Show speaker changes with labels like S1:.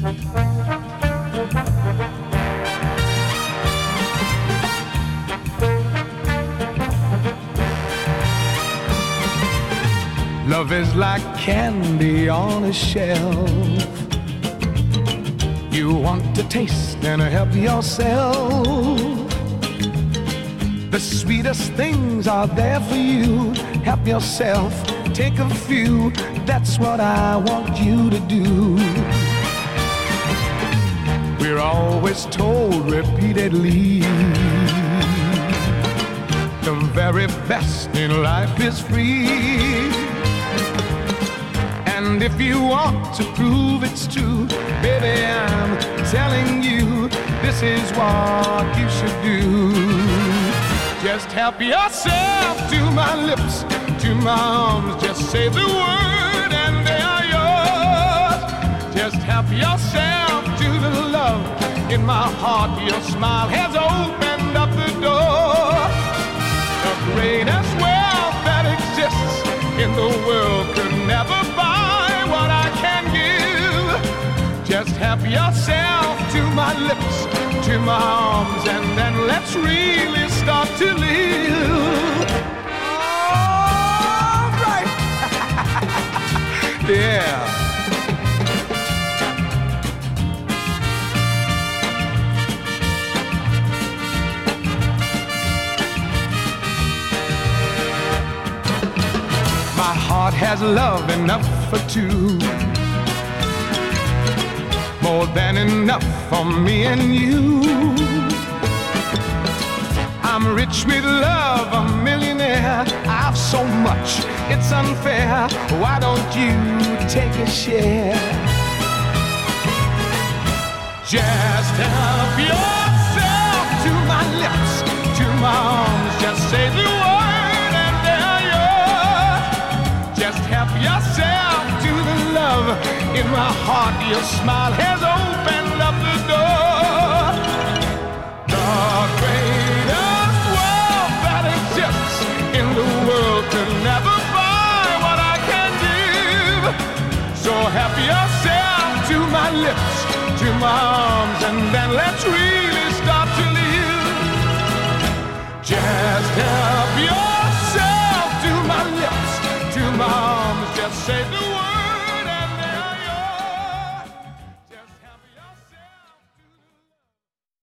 S1: Love is like candy on a shelf. You want to taste and help yourself. The sweetest things are there for you. Help yourself, take a few. That's what I want you to do. We're always told repeatedly the very best in life is free. And if you want to prove it's true, baby, I'm telling you, this is what you should do. Just help yourself to my lips, to my arms. Just say the word and they are yours. Just help yourself to the love in my heart. Your smile has opened up the door. The greatest wealth that exists in the world could never buy what I can give. Just help yourself to my lips, to my arms, and then let's really start to live. All right. Yeah. My heart has love enough for two, more than enough for me and you. I'm rich with love, a millionaire. I've so much, it's unfair. Why don't you take a share? Just help yourself to my lips, to my arms. Just say the word and they're yours. Just help yourself to the love in my heart. Your smile has opened up the door. The greatest wealth that exists in the world could never buy what I can give. So help yourself to my lips, to my arms, and then let's really start to live. Just help yourself to my lips, to my arms. Just say the